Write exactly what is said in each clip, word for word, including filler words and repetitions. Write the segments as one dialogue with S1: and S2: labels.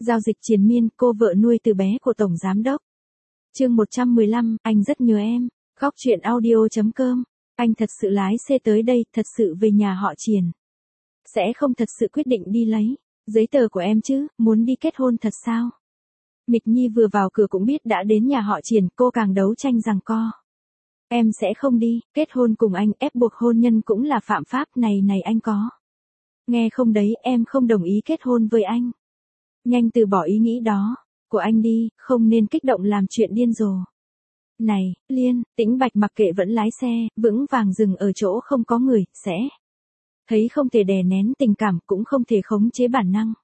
S1: Giao dịch triền miên, cô vợ nuôi từ bé của Tổng Giám Đốc. Chương một trăm mười lăm, anh rất nhớ em. Góc truyện audio.com. Anh thật sự lái xe tới đây, thật sự về nhà họ Triền. Sẽ không thật sự quyết định đi lấy giấy tờ của em chứ, muốn đi kết hôn thật sao? Mịch Nhi vừa vào cửa cũng biết đã đến nhà họ Triền, cô càng đấu tranh giằng co. Em sẽ không đi, kết hôn cùng anh, ép buộc hôn nhân cũng là phạm pháp, này này anh có. Nghe không đấy, em không đồng ý kết hôn với anh. Nhanh từ bỏ ý nghĩ đó của anh đi, không nên kích động làm chuyện điên rồ. Này, Liên, Tĩnh Bạch mặc kệ vẫn lái xe, vững vàng dừng ở chỗ không có người, sẽ thấy không thể đè nén tình cảm, cũng không thể khống chế bản năng.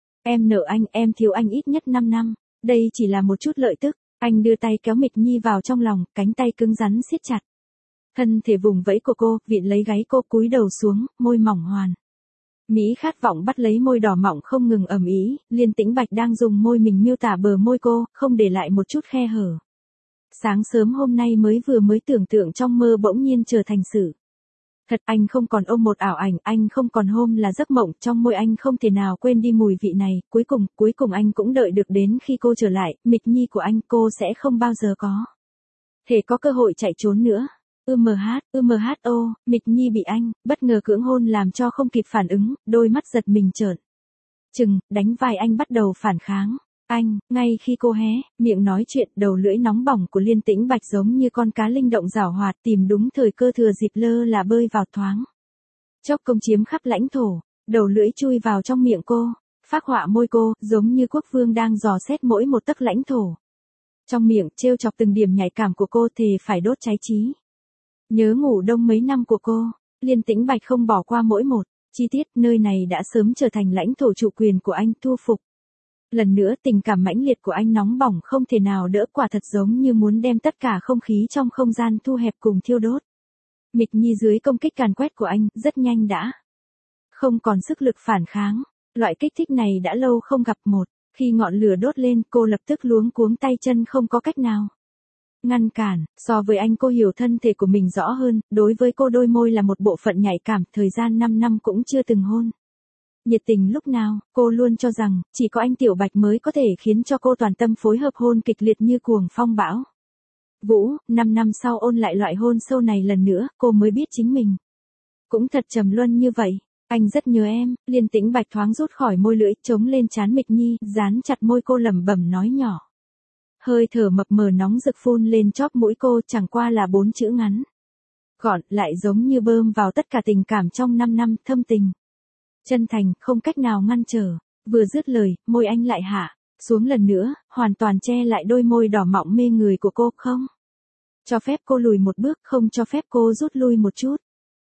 S1: Em nợ anh, em thiếu anh ít nhất năm năm, đây chỉ là một chút lợi tức. Anh đưa tay kéo Mịch Nhi vào trong lòng, cánh tay cứng rắn siết chặt. Thân thể vùng vẫy của cô, vịn lấy gáy cô, cúi đầu xuống, môi mỏng hoàn. Mỹ khát vọng bắt lấy môi đỏ mọng không ngừng ầm ĩ, Liên Tĩnh Bạch đang dùng môi mình miêu tả bờ môi cô, không để lại một chút khe hở. Sáng sớm hôm nay mới vừa mới tưởng tượng trong mơ bỗng nhiên trở thành sự thật, anh không còn ôm một ảo ảnh, anh không còn hôm là giấc mộng, trong môi anh không thể nào quên đi mùi vị này, cuối cùng, cuối cùng anh cũng đợi được đến khi cô trở lại, Mịch Nhi của anh, cô sẽ không bao giờ có thể có cơ hội chạy trốn nữa. ưm hát, ưm hát ô, Mịch Nhi bị anh bất ngờ cưỡng hôn làm cho không kịp phản ứng, đôi mắt giật mình trợn trừng, đánh vai anh bắt đầu phản kháng. Anh, ngay khi cô hé miệng nói chuyện, đầu lưỡi nóng bỏng của Liên Tĩnh Bạch giống như con cá linh động giảo hoạt, tìm đúng thời cơ thừa dịp lơ là bơi vào thoáng chốc công chiếm khắp lãnh thổ, đầu lưỡi chui vào trong miệng cô, phác họa môi cô, giống như quốc vương đang dò xét mỗi một tấc lãnh thổ. Trong miệng, trêu chọc từng điểm nhạy cảm của cô, thề phải đốt cháy trí nhớ ngủ đông mấy năm của cô. Liên Tĩnh Bạch không bỏ qua mỗi một chi tiết, nơi này đã sớm trở thành lãnh thổ chủ quyền của anh, thu phục. Lần nữa tình cảm mãnh liệt của anh nóng bỏng không thể nào đỡ, quả thật giống như muốn đem tất cả không khí trong không gian thu hẹp cùng thiêu đốt. Mịch Nhi dưới công kích càn quét của anh, rất nhanh đã không còn sức lực phản kháng. Loại kích thích này đã lâu không gặp một. Khi ngọn lửa đốt lên, cô lập tức luống cuống tay chân không có cách nào ngăn cản. So với anh, cô hiểu thân thể của mình rõ hơn, đối với cô đôi môi là một bộ phận nhạy cảm, thời gian năm năm cũng chưa từng hôn nhiệt tình lúc nào, cô luôn cho rằng, chỉ có anh Tiểu Bạch mới có thể khiến cho cô toàn tâm phối hợp hôn kịch liệt như cuồng phong bão. Vũ, năm năm sau ôn lại loại hôn sâu này lần nữa, cô mới biết chính mình cũng thật trầm luân như vậy. Anh rất nhớ em, Liên Tĩnh Bạch thoáng rút khỏi môi lưỡi, chống lên trán Mịch Nhi, dán chặt môi cô lẩm bẩm nói nhỏ. Hơi thở mập mờ nóng rực phun lên chóp mũi cô, chẳng qua là bốn chữ ngắn gọn, lại giống như bơm vào tất cả tình cảm trong năm năm, thâm tình chân thành, không cách nào ngăn trở. Vừa dứt lời, môi anh lại hạ xuống lần nữa, hoàn toàn che lại đôi môi đỏ mọng mê người của cô, không cho phép cô lùi một bước, không cho phép cô rút lui một chút.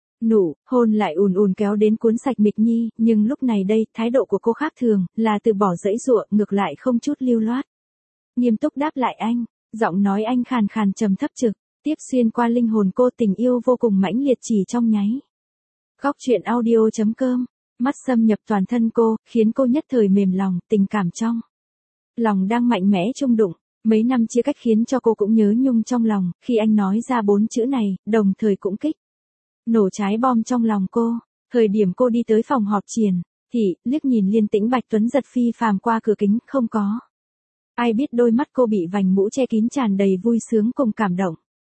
S1: Nụ hôn lại ùn ùn kéo đến cuốn sạch Mịch Nhi, nhưng lúc này đây, thái độ của cô khác thường, là từ bỏ dãy dụa, ngược lại không chút lưu loát. Nghiêm túc đáp lại anh, giọng nói anh khàn khàn trầm thấp trực tiếp xuyên qua linh hồn cô, tình yêu vô cùng mãnh liệt chỉ trong nháy. Góc truyện audio.com. Mắt xâm nhập toàn thân cô, khiến cô nhất thời mềm lòng, tình cảm trong lòng đang mạnh mẽ chung đụng. Mấy năm chia cách khiến cho cô cũng nhớ nhung trong lòng, khi anh nói ra bốn chữ này, đồng thời cũng kích nổ trái bom trong lòng cô. Thời điểm cô đi tới phòng họp Triền thì liếc nhìn Liên Tĩnh Bạch tuấn giật phi phàm qua cửa kính, không có ai biết đôi mắt cô bị vành mũ che kín tràn đầy vui sướng cùng cảm động.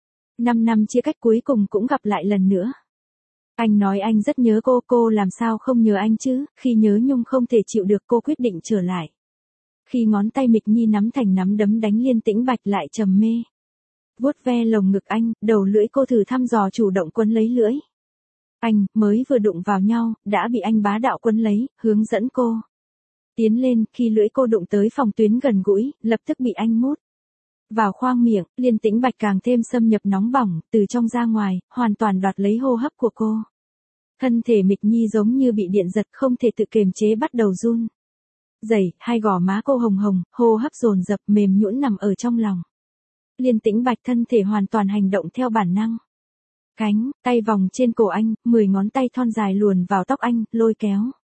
S1: Năm năm chia cách cuối cùng cũng gặp lại lần nữa. Anh nói anh rất nhớ cô, cô làm sao không nhớ anh chứ, khi nhớ nhung không thể chịu được, cô quyết định trở lại. Khi ngón tay Mịch Nhi nắm thành nắm đấm đánh Liên Tĩnh Bạch lại trầm mê vuốt ve lồng ngực anh, đầu lưỡi cô thử thăm dò chủ động quấn lấy lưỡi anh, mới vừa đụng vào nhau, đã bị anh bá đạo quấn lấy, hướng dẫn cô tiến lên. Khi lưỡi cô đụng tới phòng tuyến gần gũi, lập tức bị anh mút vào khoang miệng. Liên Tĩnh Bạch càng thêm xâm nhập nóng bỏng, từ trong ra ngoài, hoàn toàn đoạt lấy hô hấp của cô. Thân thể Mịch Nhi giống như bị điện giật, không thể tự kiềm chế, bắt đầu run rẩy, hai gò má cô hồng hồng, hô hấp dồn dập, mềm nhũn nằm ở trong lòng. Liên Tĩnh Bạch thân thể hoàn toàn hành động theo bản năng. Cánh tay vòng trên cổ anh, mười ngón tay thon dài luồn vào tóc anh, lôi kéo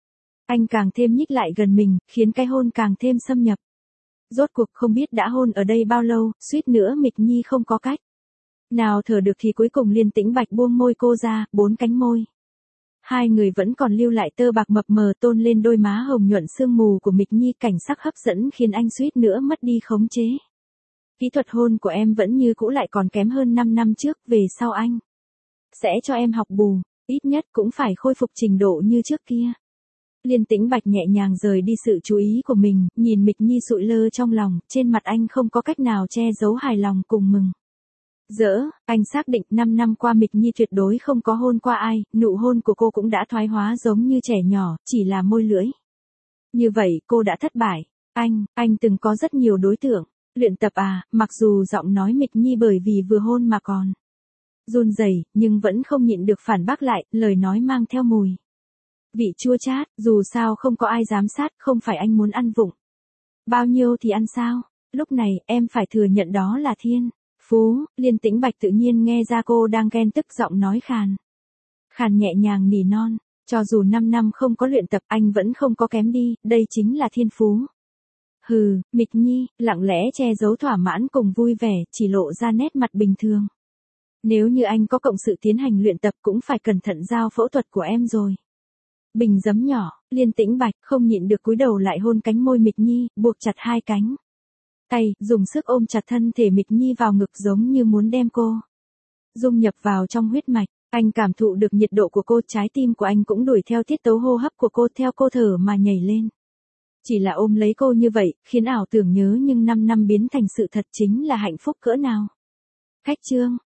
S1: anh càng thêm nhích lại gần mình, khiến cái hôn càng thêm xâm nhập. Rốt cuộc không biết đã hôn ở đây bao lâu, suýt nữa Mịch Nhi không có cách nào thở được thì cuối cùng Liên Tĩnh Bạch buông môi cô ra, bốn cánh môi Hai người vẫn còn lưu lại tơ bạc mập mờ tôn lên đôi má hồng nhuận sương mù của Mịch Nhi, cảnh sắc hấp dẫn khiến anh suýt nữa mất đi khống chế. Kỹ thuật hôn của em vẫn như cũ, lại còn kém hơn năm năm trước, về sau anh sẽ cho em học bù, ít nhất cũng phải khôi phục trình độ như trước kia. Liên Tĩnh Bạch nhẹ nhàng rời đi sự chú ý của mình, nhìn Mịch Nhi sụi lơ trong lòng, trên mặt anh không có cách nào che giấu hài lòng cùng mừng rỡ. Anh xác định năm năm qua Mịch Nhi tuyệt đối không có hôn qua ai, nụ hôn của cô cũng đã thoái hóa giống như trẻ nhỏ, chỉ là môi lưỡi. Như vậy cô đã thất bại. Anh, anh từng có rất nhiều đối tượng. Luyện tập à, mặc dù giọng nói Mịch Nhi bởi vì vừa hôn mà còn run rẩy, nhưng vẫn không nhịn được phản bác lại, lời nói mang theo mùi vị chua chát, dù sao không có ai giám sát, không phải anh muốn ăn vụng bao nhiêu thì ăn sao. Lúc này, em phải thừa nhận đó là thiên phú. Liên Tĩnh Bạch tự nhiên nghe ra cô đang ghen tức, giọng nói khàn khàn nhẹ nhàng nỉ non, cho dù năm năm không có luyện tập anh vẫn không có kém đi, đây chính là thiên phú. Hừ, Mịch Nhi, lặng lẽ che giấu thỏa mãn cùng vui vẻ, chỉ lộ ra nét mặt bình thường. Nếu như anh có cộng sự tiến hành luyện tập cũng phải cẩn thận giao phẫu thuật của em rồi. Bình giấm nhỏ, Liên Tĩnh Bạch không nhịn được cúi đầu lại hôn cánh môi Mịch Nhi, buộc chặt hai cánh tay, dùng sức ôm chặt thân thể Mịch Nhi vào ngực giống như muốn đem cô dung nhập vào trong huyết mạch. Anh cảm thụ được nhiệt độ của cô, trái tim của anh cũng đuổi theo tiết tấu hô hấp của cô, theo cô thở mà nhảy lên. Chỉ là ôm lấy cô như vậy, khiến ảo tưởng nhớ nhưng năm năm biến thành sự thật, chính là hạnh phúc cỡ nào. Khách chương